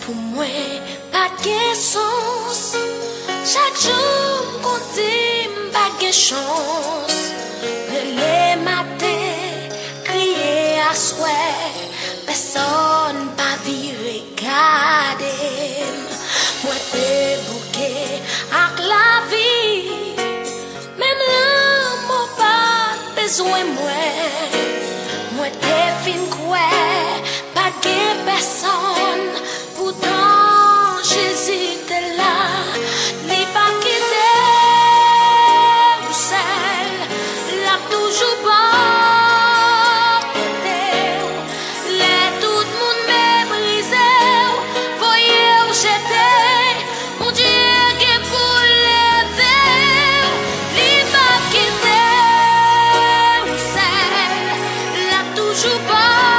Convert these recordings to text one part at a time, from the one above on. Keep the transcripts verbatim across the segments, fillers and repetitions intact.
Pour moi, pas de sens. Chaque jour, qu'on dit pas de chance. Les matins, crier à souhait. Personne pas viré garder. Moi, t'es bouquet avec la vie. Même l'amour pas besoin moi. Moi, t'es fin quoi. Pas de personne. Pourtant, j'hésite là. Li pas quitter ou celle. L'a toujours pas côté. Les tout le monde m'est brisé. Voyez où j'étais. Mon Dieu, qui pour lever. Li pas quitter ou celle. L'a toujours pas.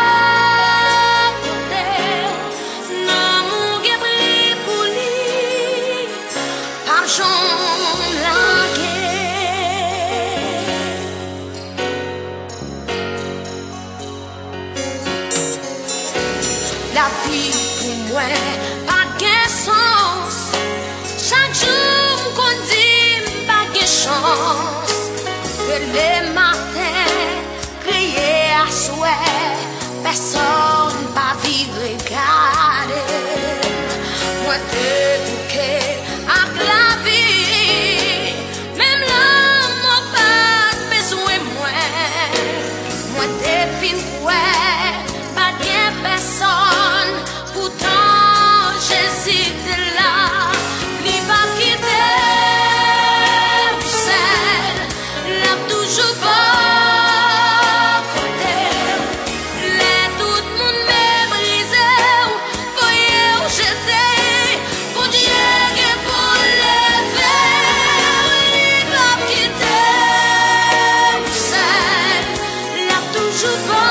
La vie pour moi pas de sens. Chaque jour qu'on dit pas de chance. Que les matins crier à souhait. Personne pas vivre regarder. Moi te bouquet avec la vie. Même l'homme pas besoin moi. Moi te fin quoi. Pas de personne. Pourtant j'hésite là. Li pas quitter ou celle. L'a toujours pas côté. Les tout le monde m'est brisé. Voyez où j'étais. Pour Dieu qui pour lever. Li pas quitter ou celle. L'a toujours pas.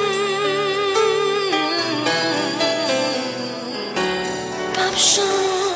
Option.